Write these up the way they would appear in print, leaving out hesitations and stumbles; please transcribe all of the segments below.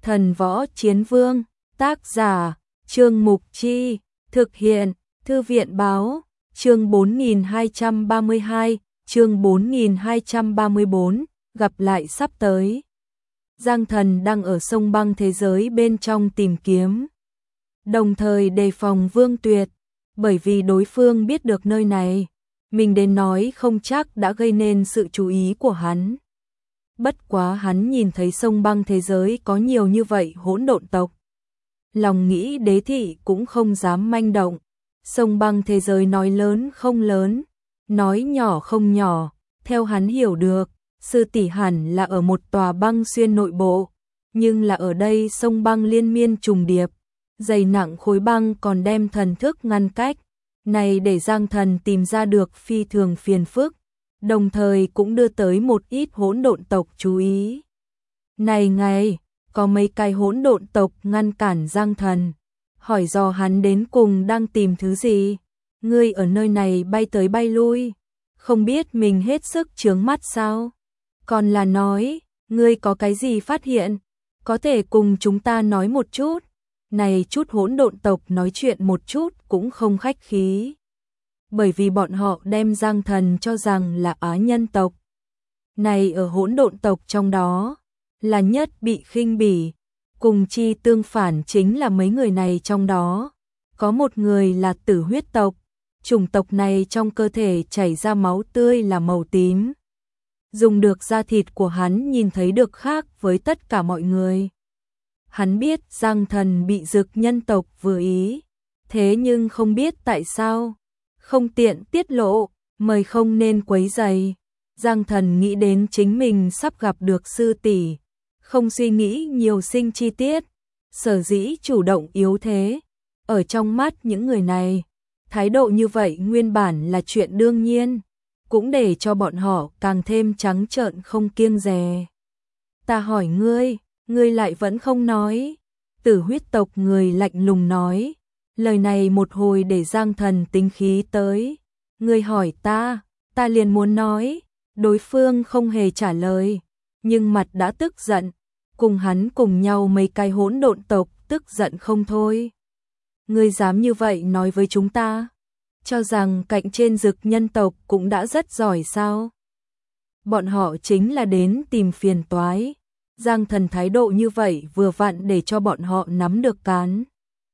Thần Võ Chiến Vương, tác giả, Trương Mục Chi, thực hiện, Thư viện Báo, chương 4232, chương 4234, gặp lại sắp tới. Giang Thần đang ở sông băng thế giới bên trong tìm kiếm, đồng thời đề phòng Vương Tuyệt, bởi vì đối phương biết được nơi này, mình đến nói không chắc đã gây nên sự chú ý của hắn. Bất quá hắn nhìn thấy sông băng thế giới có nhiều như vậy hỗn độn tộc, lòng nghĩ đế thị cũng không dám manh động. Sông băng thế giới nói lớn không lớn, nói nhỏ không nhỏ, theo hắn hiểu được, sư tỷ hẳn là ở một tòa băng xuyên nội bộ, nhưng là ở đây sông băng liên miên trùng điệp, dày nặng khối băng còn đem thần thức ngăn cách, này để Giang Thần tìm ra được phi thường phiền phức, đồng thời cũng đưa tới một ít hỗn độn tộc chú ý. Này ngay, có mấy cái hỗn độn tộc ngăn cản Giang Thần, hỏi dò hắn đến cùng đang tìm thứ gì. Ngươi ở nơi này bay tới bay lui, không biết mình hết sức chướng mắt sao? Còn là nói, ngươi có cái gì phát hiện, có thể cùng chúng ta nói một chút. Này chút hỗn độn tộc nói chuyện một chút cũng không khách khí, bởi vì bọn họ đem Giang Thần cho rằng là Á nhân tộc. Này ở hỗn độn tộc trong đó, là nhất bị khinh bỉ, cùng chi tương phản chính là mấy người này trong đó. Có một người là tử huyết tộc, chủng tộc này trong cơ thể chảy ra máu tươi là màu tím. Dùng được da thịt của hắn nhìn thấy được khác với tất cả mọi người. Hắn biết Giang Thần bị dực nhân tộc vừa ý, thế nhưng không biết tại sao, không tiện tiết lộ, mời không nên quấy rầy. Giang Thần nghĩ đến chính mình sắp gặp được sư tỷ, không suy nghĩ nhiều sinh chi tiết, sở dĩ chủ động yếu thế. Ở trong mắt những người này, thái độ như vậy nguyên bản là chuyện đương nhiên, cũng để cho bọn họ càng thêm trắng trợn không kiêng dè. Ta hỏi ngươi, ngươi lại vẫn không nói. Tử huyết tộc người lạnh lùng nói, lời này một hồi để Giang Thần tính khí tới. Ngươi hỏi ta liền muốn nói. Đối phương không hề trả lời, nhưng mặt đã tức giận, cùng hắn cùng nhau mấy cái hỗn độn tộc tức giận không thôi. Ngươi dám như vậy nói với chúng ta? Cho rằng cạnh trên dực nhân tộc cũng đã rất giỏi sao? Bọn họ chính là đến tìm phiền toái. Giang Thần thái độ như vậy vừa vặn để cho bọn họ nắm được cán.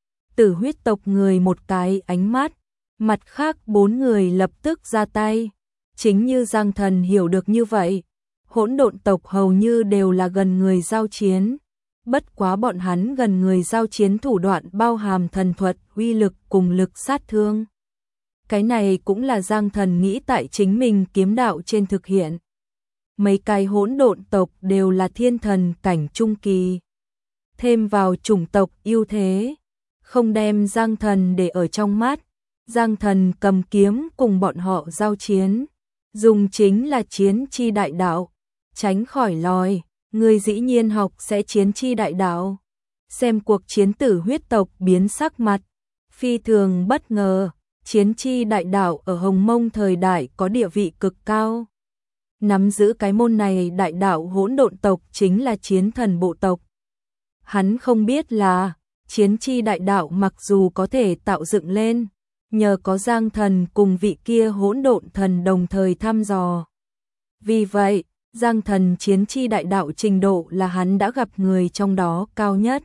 Tử huyết tộc người một cái ánh mắt, mặt khác 4 người lập tức ra tay. Chính như Giang Thần hiểu được như vậy, hỗn độn tộc hầu như đều là gần người giao chiến. Bất quá bọn hắn gần người giao chiến thủ đoạn bao hàm thần thuật, uy lực cùng lực sát thương. Cái này cũng là Giang Thần nghĩ tại chính mình kiếm đạo trên thực hiện. Mấy cái hỗn độn tộc đều là thiên thần cảnh trung kỳ. Thêm vào chủng tộc ưu thế, không đem Giang Thần để ở trong mắt. Giang Thần cầm kiếm cùng bọn họ giao chiến, dùng chính là chiến chi đại đạo, tránh khỏi lòi. Ngươi dĩ nhiên học sẽ chiến chi đại đạo. Xem cuộc chiến tử huyết tộc biến sắc mặt, phi thường bất ngờ, chiến chi đại đạo ở Hồng Mông thời đại có địa vị cực cao. Nắm giữ cái môn này đại đạo hỗn độn tộc chính là chiến thần bộ tộc. Hắn không biết là, chiến chi đại đạo mặc dù có thể tạo dựng lên, nhờ có Giang Thần cùng vị kia hỗn độn thần đồng thời thăm dò. Vì vậy, Giang Thần chiến chi đại đạo trình độ là hắn đã gặp người trong đó cao nhất.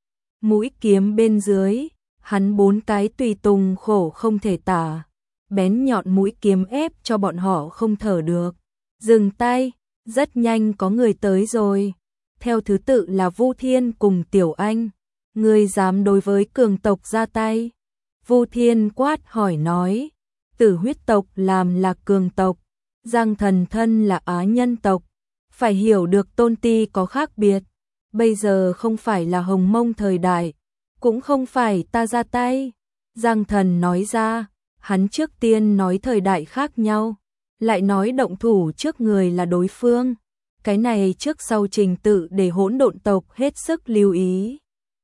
Mũi kiếm bên dưới, hắn 4 cái tùy tùng khổ không thể tả, bén nhọn mũi kiếm ép cho bọn họ không thở được. Dừng tay, rất nhanh có người tới rồi. Theo thứ tự là Vu Thiên cùng Tiểu Anh. Ngươi dám đối với cường tộc ra tay? Vu Thiên quát hỏi nói, tử huyết tộc làm là cường tộc, Giang Thần thân là Á nhân tộc, phải hiểu được tôn ti có khác biệt. Bây giờ không phải là Hồng Mông thời đại, cũng không phải ta ra tay. Giang Thần nói ra, hắn trước tiên nói thời đại khác nhau, lại nói động thủ trước người là đối phương. Cái này trước sau trình tự để hỗn độn tộc hết sức lưu ý.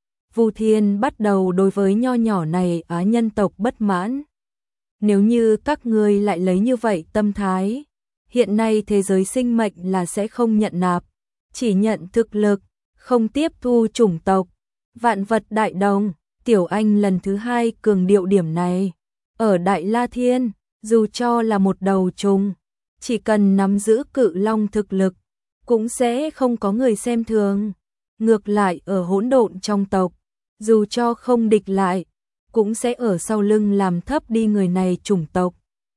Vu Thiên bắt đầu đối với nho nhỏ này Á nhân tộc bất mãn. Nếu như các ngươi lại lấy như vậy tâm thái, hiện nay thế giới sinh mệnh là sẽ không nhận nạp, chỉ nhận thực lực, không tiếp thu chủng tộc, vạn vật đại đồng. Tiểu Anh lần thứ hai cường điệu điểm này. Ở Đại La Thiên, dù cho là một đầu trùng, chỉ cần nắm giữ cự long thực lực, cũng sẽ không có người xem thường. Ngược lại ở hỗn độn trong tộc, dù cho không địch lại, cũng sẽ ở sau lưng làm thấp đi người này chủng tộc.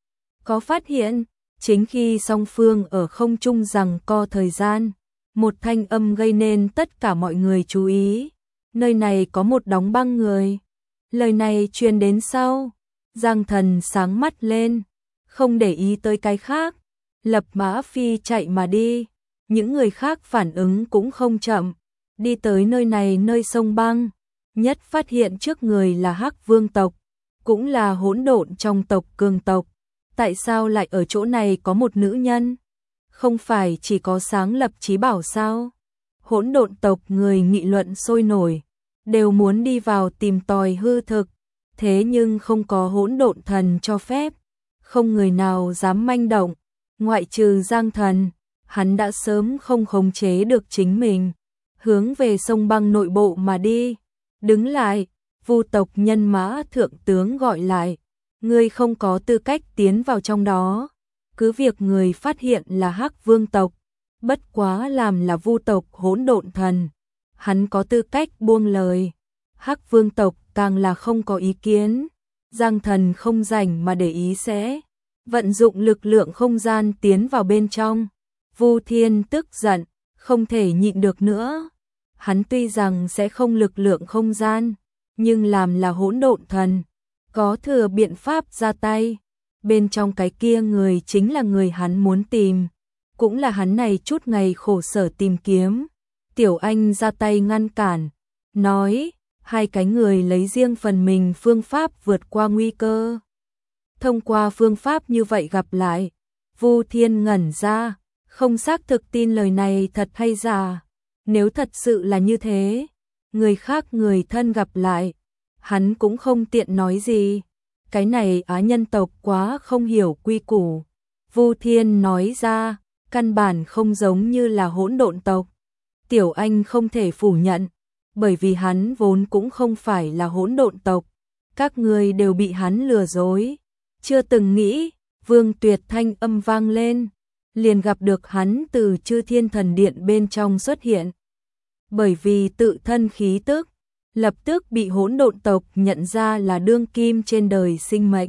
Có phát hiện, chính khi song phương ở không trung giằng co thời gian, một thanh âm gây nên tất cả mọi người chú ý. Nơi này có một đóng băng người. Lời này truyền đến sau, Giang Thần sáng mắt lên, không để ý tới cái khác, lập mã phi chạy mà đi. Những người khác phản ứng cũng không chậm, đi tới nơi này, nơi sông băng, nhất phát hiện trước người là Hắc Vương tộc, cũng là hỗn độn trong tộc cường tộc. Tại sao lại ở chỗ này có một nữ nhân? Không phải chỉ có sáng lập chí bảo sao? Hỗn độn tộc người nghị luận sôi nổi, đều muốn đi vào tìm tòi hư thực, thế nhưng không có hỗn độn thần cho phép, không người nào dám manh động, ngoại trừ Giang Thần, hắn đã sớm không khống chế được chính mình, hướng về sông băng nội bộ mà đi. Đứng lại, Vu tộc nhân mã thượng tướng gọi lại, ngươi không có tư cách tiến vào trong đó. Cứ việc người phát hiện là Hắc Vương tộc, bất quá làm là Vu tộc hỗn độn thần, hắn có tư cách buông lời. Hắc Vương tộc càng là không có ý kiến. Giang Thần không rảnh mà để ý, sẽ vận dụng lực lượng không gian tiến vào bên trong. Vu Thiên tức giận, không thể nhịn được nữa. Hắn tuy rằng sẽ không lực lượng không gian, nhưng làm là hỗn độn thần, có thừa biện pháp ra tay. Bên trong cái kia người chính là người hắn muốn tìm, cũng là hắn này chút ngày khổ sở tìm kiếm. Tiểu Anh ra tay ngăn cản, nói, hai cái người lấy riêng phần mình phương pháp vượt qua nguy cơ. Thông qua phương pháp như vậy gặp lại, Vu Thiên ngẩn ra, không xác thực tin lời này thật hay giả. Nếu thật sự là như thế, người khác người thân gặp lại, hắn cũng không tiện nói gì. Cái này Á nhân tộc quá không hiểu quy củ. Vu Thiên nói ra, căn bản không giống như là hỗn độn tộc. Tiểu Anh không thể phủ nhận, bởi vì hắn vốn cũng không phải là hỗn độn tộc. Các người đều bị hắn lừa dối. Chưa từng nghĩ, Vương Tuyệt thanh âm vang lên, liền gặp được hắn từ Chư Thiên Thần Điện bên trong xuất hiện. Bởi vì tự thân khí tức, lập tức bị hỗn độn tộc nhận ra là đương kim trên đời sinh mệnh.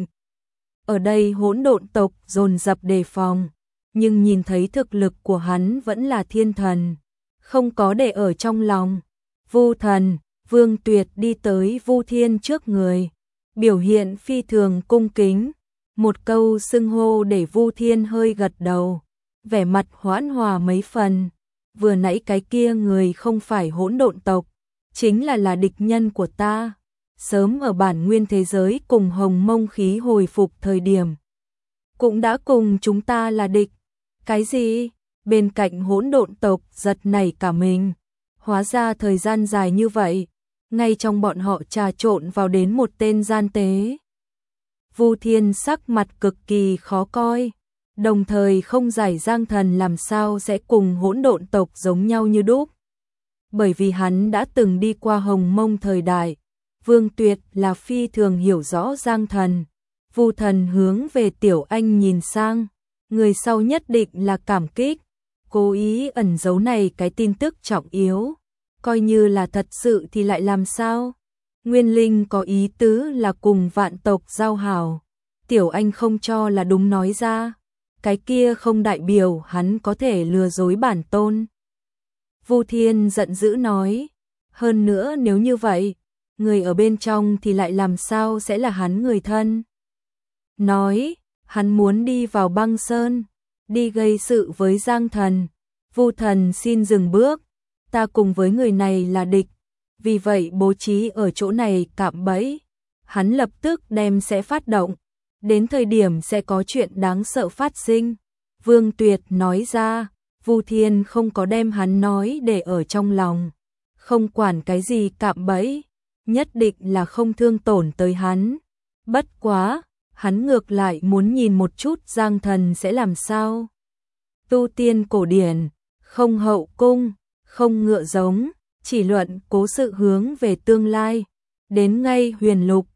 Ở đây hỗn độn tộc dồn dập đề phòng, nhưng nhìn thấy thực lực của hắn vẫn là thiên thần, không có để ở trong lòng. Vu thần, Vương Tuyệt đi tới Vu Thiên trước người, biểu hiện phi thường cung kính, một câu xưng hô để Vu Thiên hơi gật đầu, vẻ mặt hoãn hòa mấy phần. Vừa nãy cái kia người không phải hỗn độn tộc, chính là địch nhân của ta. Sớm ở bản nguyên thế giới cùng Hồng Mông khí hồi phục thời điểm, cũng đã cùng chúng ta là địch. Cái gì? Bên cạnh hỗn độn tộc giật nảy cả mình. Hóa ra thời gian dài như vậy, ngay trong bọn họ trà trộn vào đến một tên gian tế. Vu Thiên sắc mặt cực kỳ khó coi, đồng thời không giải Giang Thần làm sao sẽ cùng hỗn độn tộc giống nhau như đúc. Bởi vì hắn đã từng đi qua Hồng Mông thời đại, Vương Tuyệt là phi thường hiểu rõ Giang Thần. Vu thần hướng về Tiểu Anh nhìn sang, người sau nhất định là cảm kích, cố ý ẩn giấu này cái tin tức trọng yếu, coi như là thật sự thì lại làm sao? Nguyên Linh có ý tứ là cùng vạn tộc giao hảo, Tiểu Anh không cho là đúng nói ra, cái kia không đại biểu hắn có thể lừa dối bản tôn. Vu Thiên giận dữ nói, hơn nữa nếu như vậy, người ở bên trong thì lại làm sao sẽ là hắn người thân? Nói, hắn muốn đi vào băng sơn, đi gây sự với Giang Thần. Vu thần xin dừng bước, ta cùng với người này là địch, vì vậy bố trí ở chỗ này cạm bẫy. Hắn lập tức đem sẽ phát động, đến thời điểm sẽ có chuyện đáng sợ phát sinh. Vương Tuyệt nói ra, Vu Thiên không có đem hắn nói để ở trong lòng, không quản cái gì cạm bẫy, nhất định là không thương tổn tới hắn. Bất quá, hắn ngược lại muốn nhìn một chút Giang Thần sẽ làm sao. Tu tiên cổ điển, không hậu cung, không ngựa giống, chỉ luận cố sự hướng về tương lai. Đến ngay huyền lục,